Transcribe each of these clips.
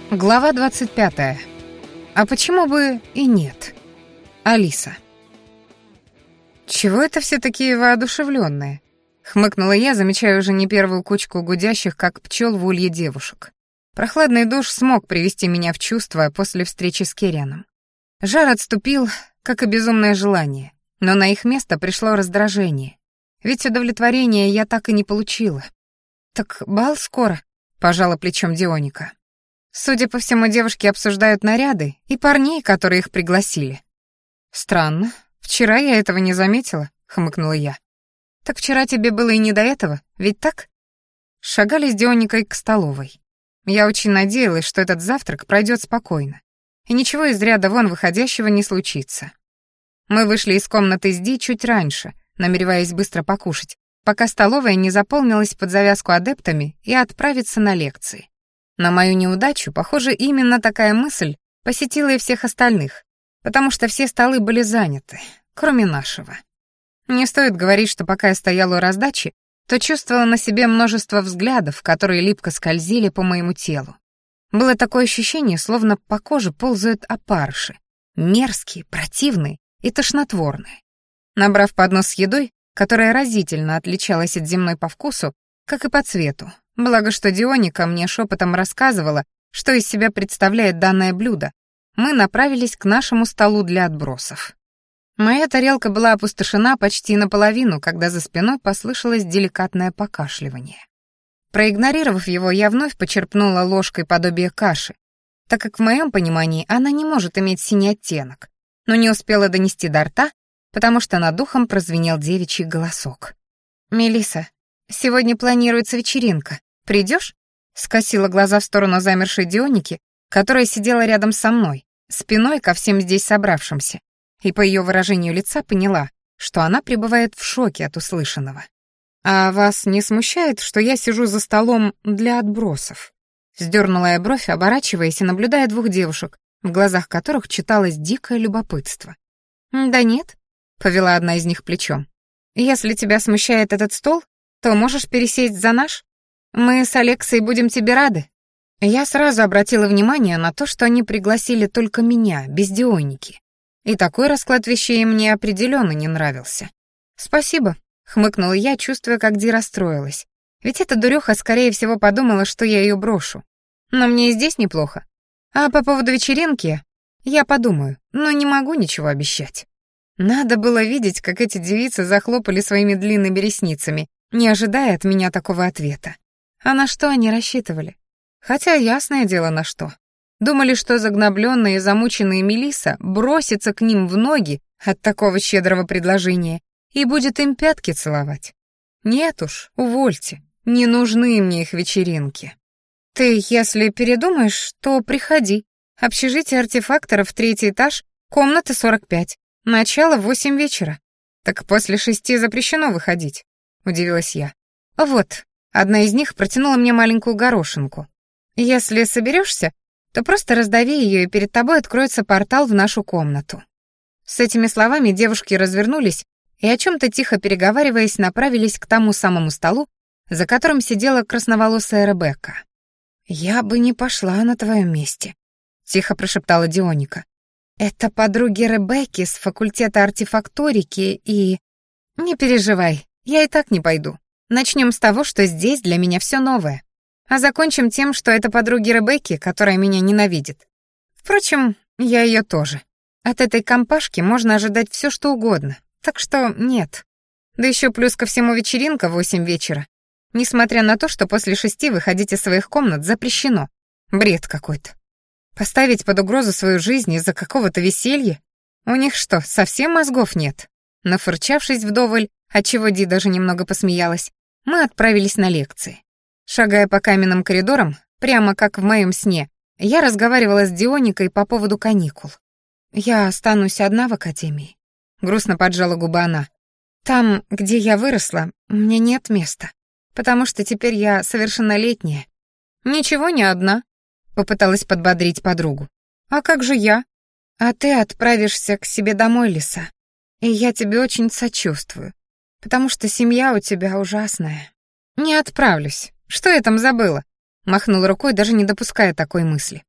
Глава 25. А почему бы и нет? Алиса. «Чего это все такие воодушевленные?» — хмыкнула я, замечая уже не первую кучку гудящих, как пчел в улье девушек. Прохладный душ смог привести меня в чувство после встречи с Кирианом. Жар отступил, как и безумное желание, но на их место пришло раздражение. Ведь удовлетворения я так и не получила. «Так бал скоро», — пожала плечом Дионика. Судя по всему, девушки обсуждают наряды и парней, которые их пригласили. «Странно. Вчера я этого не заметила», — хмыкнула я. «Так вчера тебе было и не до этого, ведь так?» Шагали с Дионикой к столовой. Я очень надеялась, что этот завтрак пройдет спокойно, и ничего из ряда вон выходящего не случится. Мы вышли из комнаты с Ди чуть раньше, намереваясь быстро покушать, пока столовая не заполнилась под завязку адептами и отправиться на лекции. На мою неудачу, похоже, именно такая мысль посетила и всех остальных, потому что все столы были заняты, кроме нашего. Не стоит говорить, что пока я стояла у раздачи, то чувствовала на себе множество взглядов, которые липко скользили по моему телу. Было такое ощущение, словно по коже ползают опарыши, мерзкие, противные и тошнотворные. Набрав поднос с едой, которая разительно отличалась от земной по вкусу, как и по цвету, благо что Дионика мне шепотом рассказывала, что из себя представляет данное блюдо, мы направились к нашему столу для отбросов. Моя тарелка была опустошена почти наполовину, когда за спиной послышалось деликатное покашливание. Проигнорировав его, я вновь почерпнула ложкой подобие каши, так как в моем понимании она не может иметь синий оттенок, но не успела донести до рта, потому что над ухом прозвенел девичий голосок. «Мелисса, сегодня планируется вечеринка. Придешь?» — скосила глаза в сторону замершей Дионики, которая сидела рядом со мной, спиной ко всем здесь собравшимся, и по ее выражению лица поняла, что она пребывает в шоке от услышанного. «А вас не смущает, что я сижу за столом для отбросов?» Сдернула я бровь, оборачиваясь и наблюдая двух девушек, в глазах которых читалось дикое любопытство. «Да нет», — повела одна из них плечом. «Если тебя смущает этот стол, то можешь пересесть за наш. Мы с Алексой будем тебе рады». Я сразу обратила внимание на то, что они пригласили только меня, без Дионики. И такой расклад вещей мне определенно не нравился. «Спасибо», — хмыкнула я, чувствуя, как Ди расстроилась. Ведь эта дуреха, скорее всего, подумала, что я ее брошу. Но мне и здесь неплохо. А по поводу вечеринки я подумаю, но не могу ничего обещать. Надо было видеть, как эти девицы захлопали своими длинными ресницами, не ожидая от меня такого ответа. А на что они рассчитывали? Хотя ясное дело на что. Думали, что загнобленная и замученная Мелисса бросится к ним в ноги от такого щедрого предложения и будет им пятки целовать. Нет уж, увольте, не нужны мне их вечеринки. Ты, если передумаешь, то приходи. Общежитие артефакторов, 3-й этаж, комната 45. Начало в 8 вечера. Так после 6 запрещено выходить, удивилась я. Вот, одна из них протянула мне маленькую горошинку. Если соберешься, то просто раздави ее, и перед тобой откроется портал в нашу комнату. С этими словами девушки развернулись и, о чем-то тихо переговариваясь, направились к тому самому столу, за которым сидела красноволосая Ребекка. «Я бы не пошла на твоем месте», — тихо прошептала Дионика. «Это подруги Ребекки с факультета артефакторики и...» «Не переживай, я и так не пойду. Начнем с того, что здесь для меня все новое. А закончим тем, что это подруги Ребекки, которая меня ненавидит. Впрочем, я ее тоже. От этой компашки можно ожидать все, что угодно. Так что нет. Да еще плюс ко всему вечеринка в 8 вечера. Несмотря на то, что после 6 выходить из своих комнат запрещено. Бред какой-то. Поставить под угрозу свою жизнь из-за какого-то веселья? У них что, совсем мозгов нет?» Нафырчавшись вдоволь, отчего Ди даже немного посмеялась, мы отправились на лекции. Шагая по каменным коридорам, прямо как в моем сне, я разговаривала с Дионикой по поводу каникул. «Я останусь одна в академии», — грустно поджала губы она. «Там, где я выросла, мне нет места, потому что теперь я совершеннолетняя». «Ничего, не одна», — попыталась подбодрить подругу. «А как же я?» «А ты отправишься к себе домой, Лиса, и я тебе очень сочувствую, потому что семья у тебя ужасная». «Не отправлюсь. Что я там забыла?» Махнула рукой, даже не допуская такой мысли.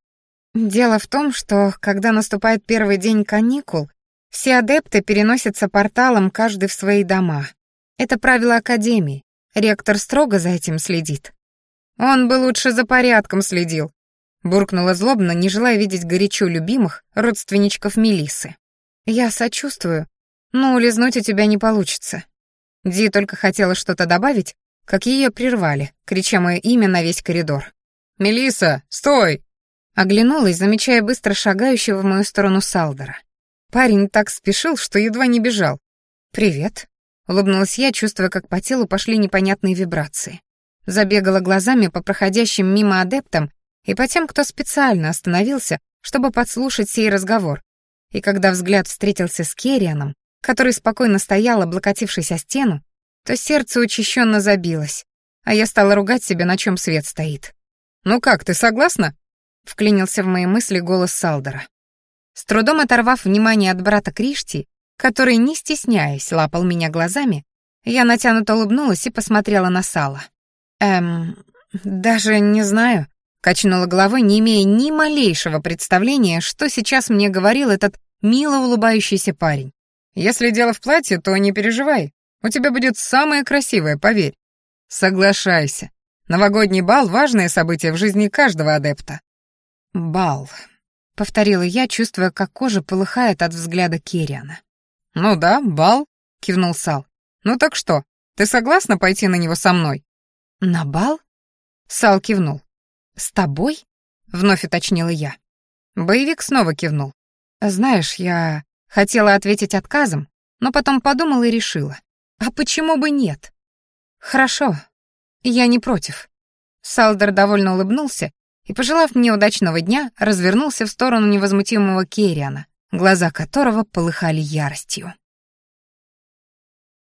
Дело в том, что, когда наступает первый день каникул, все адепты переносятся порталом каждый в свои дома. Это правило Академии. Ректор строго за этим следит. Он бы лучше за порядком следил, буркнула злобно, не желая видеть горячо любимых родственничков Мелиссы. Я сочувствую, но улизнуть у тебя не получится. Ди только хотела что-то добавить, как ее прервали, крича мое имя на весь коридор. «Мелисса, стой!» Оглянулась, замечая быстро шагающего в мою сторону Салдера. Парень так спешил, что едва не бежал. «Привет», — улыбнулась я, чувствуя, как по телу пошли непонятные вибрации. Забегала глазами по проходящим мимо адептам и по тем, кто специально остановился, чтобы подслушать сей разговор. И когда взгляд встретился с Керрианом, который спокойно стоял, облокотившись о стену, то сердце учащенно забилось, а я стала ругать себя, на чем свет стоит. «Ну как, ты согласна?» — вклинился в мои мысли голос Салдера. С трудом оторвав внимание от брата Кришти, который, не стесняясь, лапал меня глазами, я натянуто улыбнулась и посмотрела на Сала. Даже не знаю», — качнула головой, не имея ни малейшего представления, что сейчас мне говорил этот мило улыбающийся парень. «Если дело в платье, то не переживай. У тебя будет самое красивое, поверь». «Соглашайся. Новогодний бал — важное событие в жизни каждого адепта». «Бал», — повторила я, чувствуя, как кожа полыхает от взгляда Керриана. «Ну да, бал», — кивнул Сал. «Ну так что, ты согласна пойти на него со мной?» «На бал?» — Сал кивнул. «С тобой?» — вновь уточнила я. Боевик снова кивнул. «Знаешь, я хотела ответить отказом, но потом подумала и решила. А почему бы нет?» «Хорошо, я не против». Салдер довольно улыбнулся и, пожелав мне удачного дня, развернулся в сторону невозмутимого Керриана, глаза которого полыхали яростью.